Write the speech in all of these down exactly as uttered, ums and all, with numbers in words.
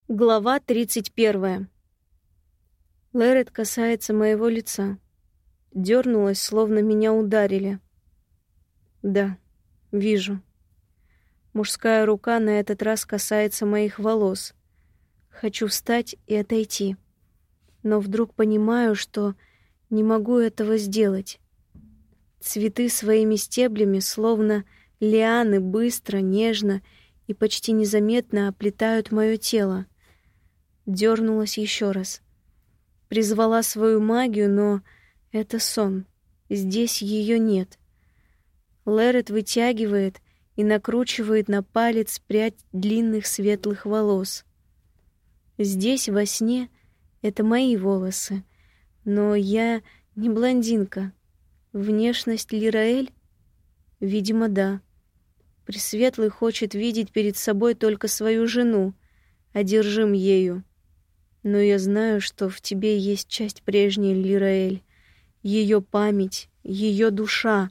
Глава тридцать первая. Лерет касается моего лица. Дёрнулась, словно меня ударили. Да, вижу. Мужская рука на этот раз касается моих волос. Хочу встать и отойти. Но вдруг понимаю, что не могу этого сделать. Цветы своими стеблями, словно лианы, быстро, нежно и почти незаметно оплетают мое тело. Дёрнулась еще раз. Призвала свою магию, но это сон. Здесь ее нет. Лерет вытягивает и накручивает на палец прядь длинных светлых волос. Здесь, во сне, это мои волосы. Но я не блондинка. Внешность Лираэль? Видимо, да. Пресветлый хочет видеть перед собой только свою жену, одержим ею. Но я знаю, что в тебе есть часть прежней Лираэль, ее память, ее душа.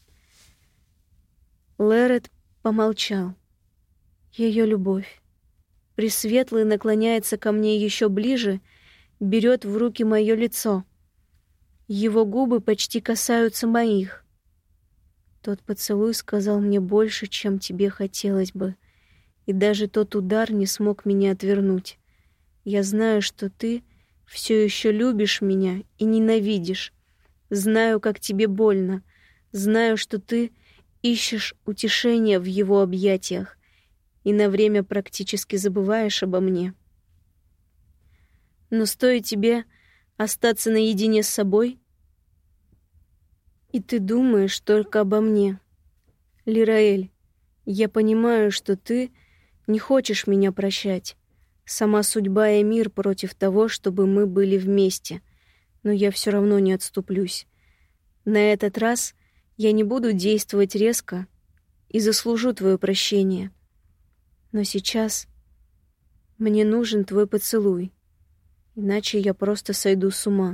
Лерет помолчал. Ее любовь. Пресветлый наклоняется ко мне еще ближе, берет в руки мое лицо. Его губы почти касаются моих. Тот поцелуй сказал мне больше, чем тебе хотелось бы, и даже тот удар не смог меня отвернуть. Я знаю, что ты все еще любишь меня и ненавидишь. Знаю, как тебе больно. Знаю, что ты ищешь утешения в его объятиях и на время практически забываешь обо мне. Но стоит тебе остаться наедине с собой, и ты думаешь только обо мне. Лираэль, я понимаю, что ты не хочешь меня прощать. Сама судьба и мир против того, чтобы мы были вместе. Но я все равно не отступлюсь. На этот раз я не буду действовать резко и заслужу твое прощение. Но сейчас мне нужен твой поцелуй, иначе я просто сойду с ума.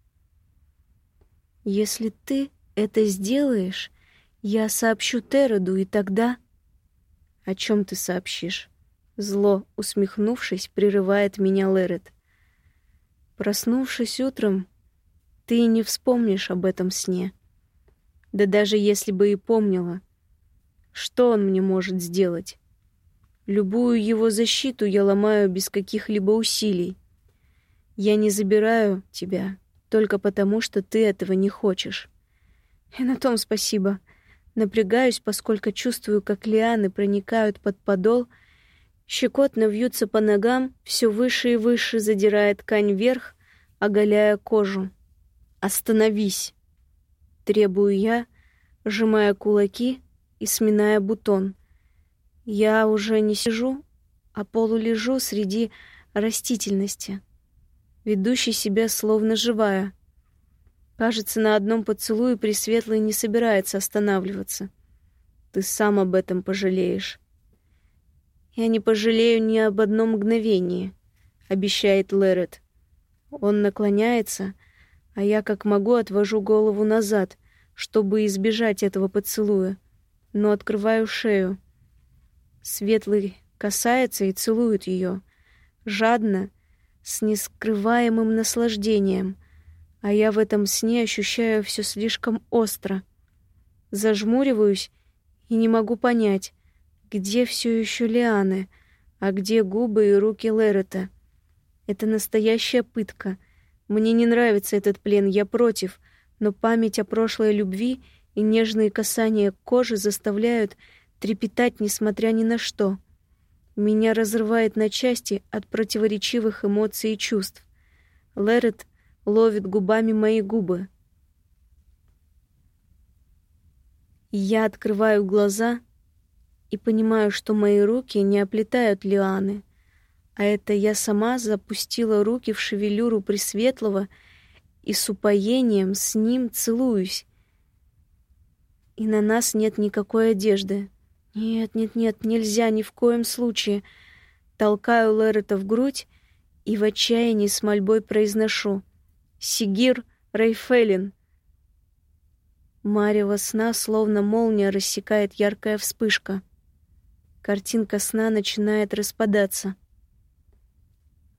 Если ты это сделаешь, я сообщу Тероду, и тогда... О чем ты сообщишь? Зло, усмехнувшись, прерывает меня Лерет. Проснувшись утром, ты и не вспомнишь об этом сне. Да даже если бы и помнила, что он мне может сделать? Любую его защиту я ломаю без каких-либо усилий. Я не забираю тебя только потому, что ты этого не хочешь. И на том спасибо. Напрягаюсь, поскольку чувствую, как лианы проникают под подол, щекотно вьются по ногам, все выше и выше задирая ткань вверх, оголяя кожу. «Остановись!» — требую я, сжимая кулаки и сминая бутон. Я уже не сижу, а полулежу среди растительности, ведущей себя словно живая. Кажется, на одном поцелуе Пресветлый не собирается останавливаться. Ты сам об этом пожалеешь. Я не пожалею ни об одном мгновении, обещает Лерет. Он наклоняется, а я как могу отвожу голову назад, чтобы избежать этого поцелуя, но открываю шею. Светлый касается и целует ее, жадно, с нескрываемым наслаждением, а я в этом сне ощущаю все слишком остро. Зажмуриваюсь и не могу понять, где все еще лианы, а где губы и руки Лерета. Это настоящая пытка. Мне не нравится этот плен, я против, но память о прошлой любви и нежные касания кожи заставляют трепетать, несмотря ни на что. Меня разрывает на части от противоречивых эмоций и чувств. Лерет ловит губами мои губы. Я открываю глаза и понимаю, что мои руки не оплетают лианы, а это я сама запустила руки в шевелюру Пресветлого и с упоением с ним целуюсь. И на нас нет никакой одежды. Нет, нет, нет, нельзя ни в коем случае. Толкаю Лерета в грудь и в отчаянии с мольбой произношу: «Сигир Рейфелин!» Марево сна, словно молния, рассекает яркая вспышка. Картинка сна начинает распадаться.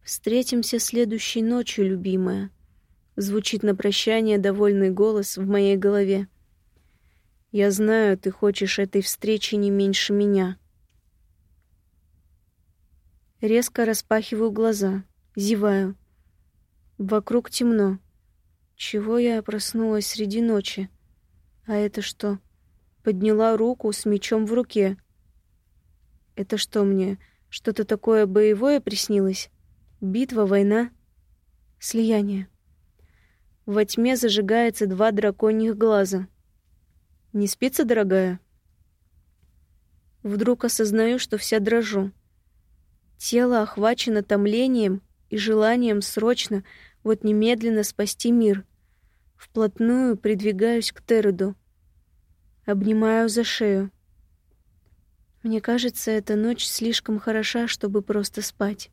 «Встретимся следующей ночью, любимая», — звучит на прощание довольный голос в моей голове. «Я знаю, ты хочешь этой встречи не меньше меня». Резко распахиваю глаза, зеваю. Вокруг темно. Чего я проснулась среди ночи? А это что? Подняла руку с мечом в руке. Это что мне, что-то такое боевое приснилось? Битва, война? Слияние. Во тьме зажигается два драконьих глаза. Не спится, дорогая? Вдруг осознаю, что вся дрожу. Тело охвачено томлением и желанием срочно, вот немедленно спасти мир. Вплотную придвигаюсь к Тереду. Обнимаю за шею. Мне кажется, эта ночь слишком хороша, чтобы просто спать.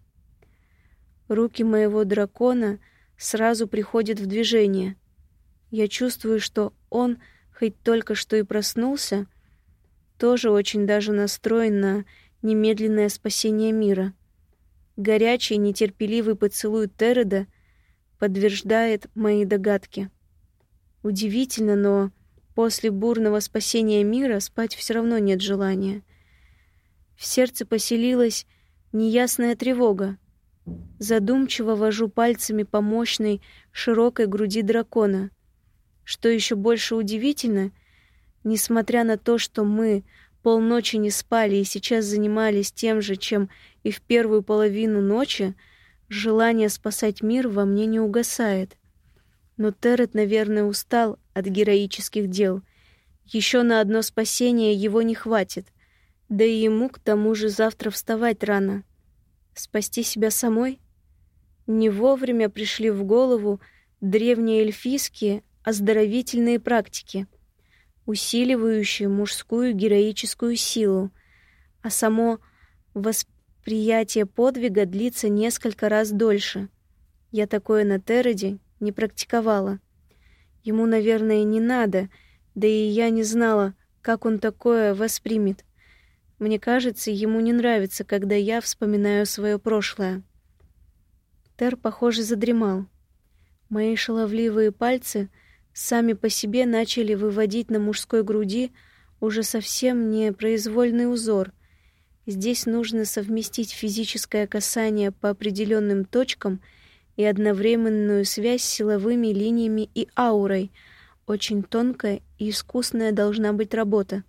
Руки моего дракона сразу приходят в движение. Я чувствую, что он, хоть только что и проснулся, тоже очень даже настроен на немедленное спасение мира. Горячий, нетерпеливый поцелуй Тереда подтверждает мои догадки. Удивительно, но после бурного спасения мира спать все равно нет желания. В сердце поселилась неясная тревога. Задумчиво вожу пальцами по мощной, широкой груди дракона. Что еще больше удивительно, несмотря на то, что мы полночи не спали и сейчас занимались тем же, чем и в первую половину ночи, желание спасать мир во мне не угасает. Но Терет, наверное, устал от героических дел. Еще на одно спасение его не хватит. Да и ему к тому же завтра вставать рано. Спасти себя самой? Не вовремя пришли в голову древние эльфийские оздоровительные практики, усиливающие мужскую героическую силу, а само восприятие подвига длится несколько раз дольше. Я такое на Тереде не практиковала. Ему, наверное, не надо, да и я не знала, как он такое воспримет. Мне кажется, ему не нравится, когда я вспоминаю свое прошлое. Тер, похоже, задремал. Мои шаловливые пальцы сами по себе начали выводить на мужской груди уже совсем не произвольный узор. Здесь нужно совместить физическое касание по определенным точкам и одновременную связь с силовыми линиями и аурой. Очень тонкая и искусная должна быть работа.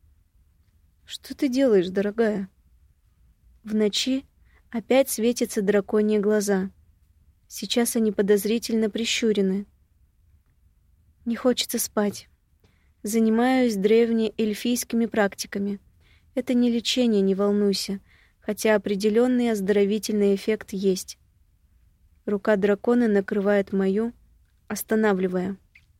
«Что ты делаешь, дорогая?» В ночи опять светятся драконьи глаза. Сейчас они подозрительно прищурены. Не хочется спать. Занимаюсь древнеэльфийскими практиками. Это не лечение, не волнуйся, хотя определенный оздоровительный эффект есть. Рука дракона накрывает мою, останавливая.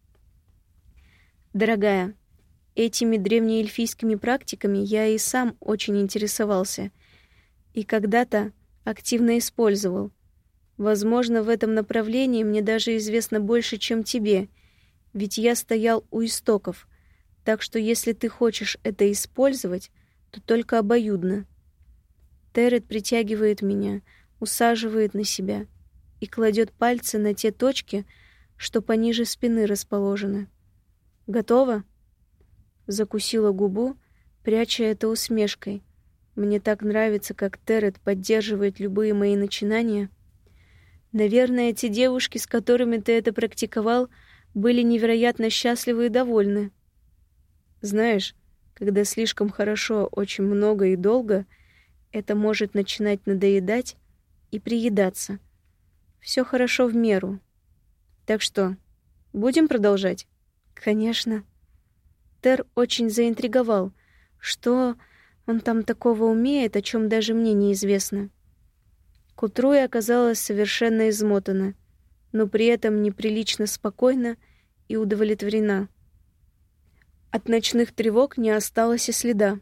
«Дорогая, этими древнеэльфийскими практиками я и сам очень интересовался и когда-то активно использовал. Возможно, в этом направлении мне даже известно больше, чем тебе, ведь я стоял у истоков, так что если ты хочешь это использовать, то только обоюдно». Терет притягивает меня, усаживает на себя и кладет пальцы на те точки, что пониже спины расположены. «Готово?» Закусила губу, пряча это усмешкой. Мне так нравится, как Терет поддерживает любые мои начинания. Наверное, те девушки, с которыми ты это практиковал, были невероятно счастливы и довольны. Знаешь, когда слишком хорошо, очень много и долго, это может начинать надоедать и приедаться. Все хорошо в меру. Так что, будем продолжать? Конечно. Тер очень заинтриговал. Что он там такого умеет, о чем даже мне неизвестно. К утру я оказалась совершенно измотана, но при этом неприлично спокойна и удовлетворена. От ночных тревог не осталось и следа.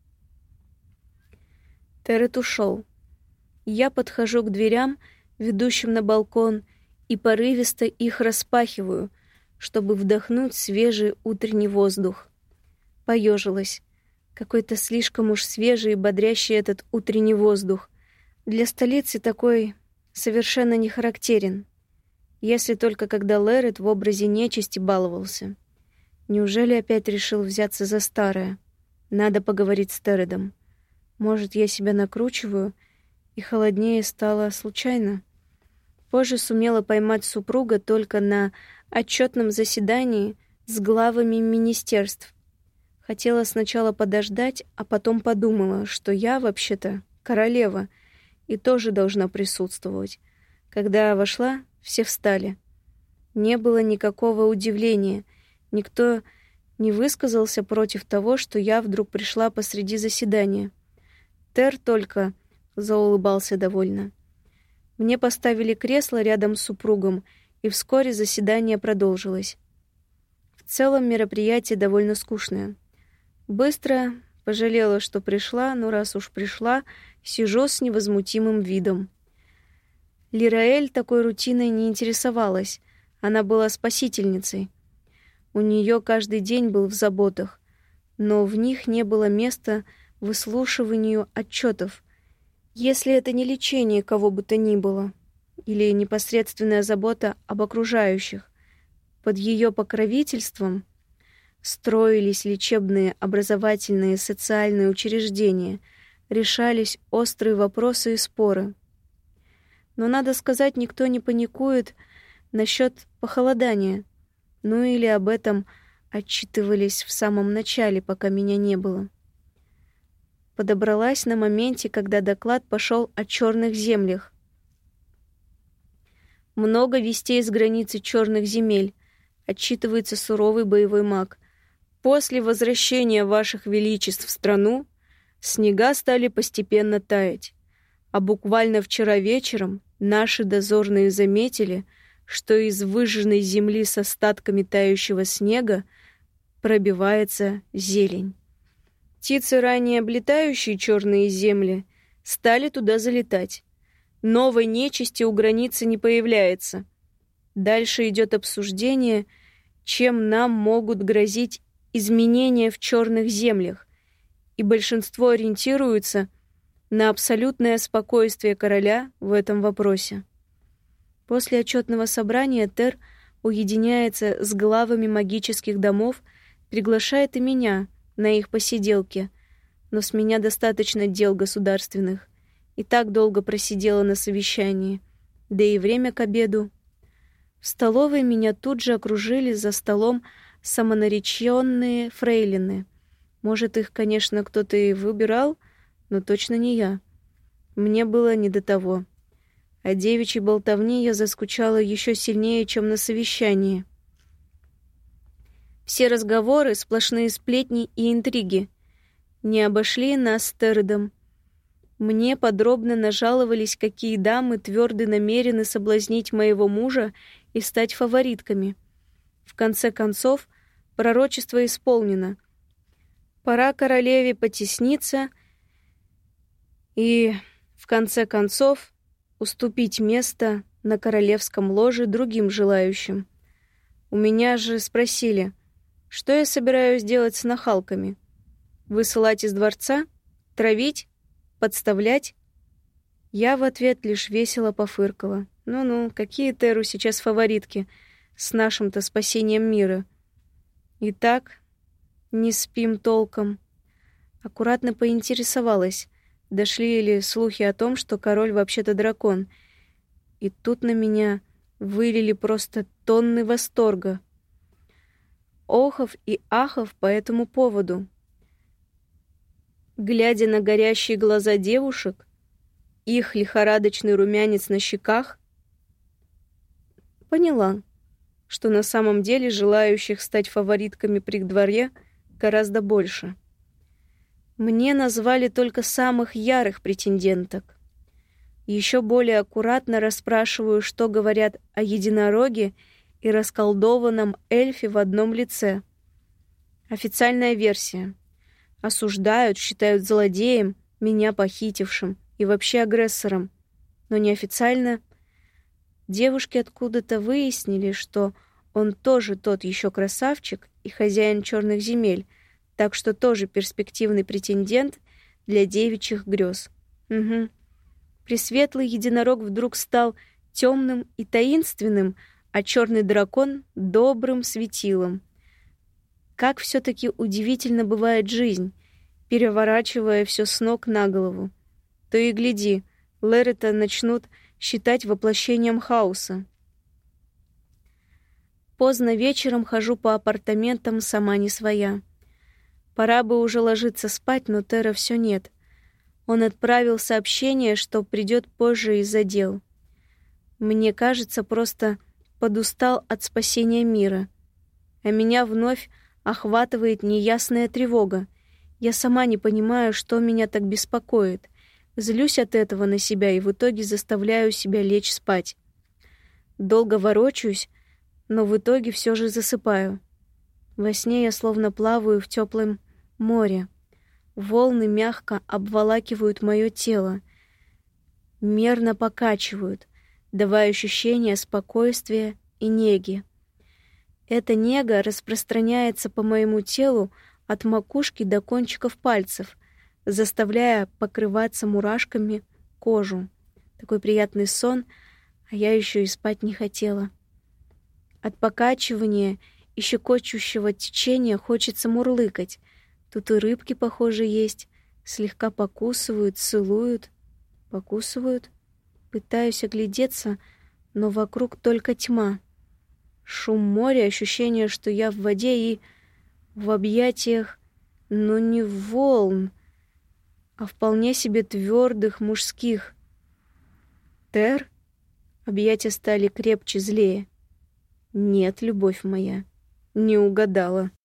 Терет ушел. Я подхожу к дверям, ведущим на балкон, и порывисто их распахиваю, чтобы вдохнуть свежий утренний воздух. Поежилась. Какой-то слишком уж свежий и бодрящий этот утренний воздух. Для столицы такой совершенно не характерен, если только когда Лерет в образе нечисти баловался. Неужели опять решил взяться за старое? Надо поговорить с Тередом. Может, я себя накручиваю, и холоднее стало случайно? Позже сумела поймать супруга только на отчетном заседании с главами министерств. Хотела сначала подождать, а потом подумала, что я, вообще-то, королева, и тоже должна присутствовать. Когда вошла, все встали. Не было никакого удивления. Никто не высказался против того, что я вдруг пришла посреди заседания. Тер только заулыбался довольно. Мне поставили кресло рядом с супругом, и вскоре заседание продолжилось. В целом мероприятие довольно скучное. Быстро пожалела, что пришла, но раз уж пришла, сижу с невозмутимым видом. Лираэль такой рутиной не интересовалась. Она была спасительницей. У нее каждый день был в заботах, но в них не было места выслушиванию отчетов, если это не лечение кого бы то ни было, или непосредственная забота об окружающих. Под ее покровительством строились лечебные, образовательные, социальные учреждения, решались острые вопросы и споры. Но, надо сказать, никто не паникует насчет похолодания. Ну или об этом отчитывались в самом начале, пока меня не было. Подобралась на моменте, когда доклад пошел о черных землях. Много вестей с границы черных земель, отчитывается суровый боевой маг. После возвращения ваших величеств в страну снега стали постепенно таять, а буквально вчера вечером наши дозорные заметили, что из выжженной земли с остатками тающего снега пробивается зелень. Птицы, ранее облетающие черные земли, стали туда залетать. Новой нечисти у границы не появляется. Дальше идет обсуждение, чем нам могут грозить изменения в черных землях, и большинство ориентируется на абсолютное спокойствие короля в этом вопросе. После отчетного собрания Тер уединяется с главами магических домов, приглашает и меня на их посиделки, но с меня достаточно дел государственных. И так долго просидела на совещании, да и время к обеду. В столовой меня тут же окружили за столом самонареченные фрейлины. Может, их, конечно, кто-то и выбирал, но точно не я. Мне было не до того. О девичьей болтовне я заскучала еще сильнее, чем на совещании. Все разговоры — сплошные сплетни и интриги. Не обошли нас с Тередом. Мне подробно нажаловались, какие дамы твердо намерены соблазнить моего мужа и стать фаворитками. В конце концов, пророчество исполнено. Пора королеве потесниться и, в конце концов, уступить место на королевском ложе другим желающим. У меня же спросили, что я собираюсь делать с нахалками? Высылать из дворца? Травить? Подставлять? Я в ответ лишь весело пофыркала. Ну-ну, какие Теру сейчас фаворитки с нашим-то спасением мира? Итак, не спим толком. Аккуратно поинтересовалась, дошли ли слухи о том, что король вообще-то дракон. И тут на меня вылили просто тонны восторга. Охов и ахов по этому поводу. Глядя на горящие глаза девушек, их лихорадочный румянец на щеках, поняла, что на самом деле желающих стать фаворитками при дворе гораздо больше. Мне назвали только самых ярых претенденток. Еще более аккуратно расспрашиваю, что говорят о единороге и расколдованном эльфе в одном лице. Официальная версия. Осуждают, считают злодеем, меня похитившим и вообще агрессором. Но неофициально девушки откуда-то выяснили, что он тоже тот еще красавчик и хозяин черных земель, так что тоже перспективный претендент для девичьих грез. Угу. Пресветлый единорог вдруг стал темным и таинственным, а черный дракон — добрым светилом. Как все-таки удивительно бывает жизнь, переворачивая все с ног на голову. То и гляди, Лерета начнут считать воплощением хаоса. Поздно вечером хожу по апартаментам сама не своя. Пора бы уже ложиться спать, но Тера все нет. Он отправил сообщение, что придет позже из-за дел. Мне кажется, просто подустал от спасения мира. А меня вновь охватывает неясная тревога. Я сама не понимаю, что меня так беспокоит. Злюсь от этого на себя и в итоге заставляю себя лечь спать. Долго ворочаюсь, но в итоге все же засыпаю. Во сне я словно плаваю в теплом море. Волны мягко обволакивают мое тело, мерно покачивают, давая ощущение спокойствия и неги. Эта нега распространяется по моему телу от макушки до кончиков пальцев, заставляя покрываться мурашками кожу. Такой приятный сон, а я еще и спать не хотела. От покачивания и щекочущего течения хочется мурлыкать. Тут и рыбки, похоже, есть. Слегка покусывают, целуют. Покусывают. Пытаюсь оглядеться, но вокруг только тьма. Шум моря, ощущение, что я в воде и в объятиях, но не волн, а вполне себе твердых мужских. Тер? Объятия стали крепче, злее. Нет, любовь моя, не угадала.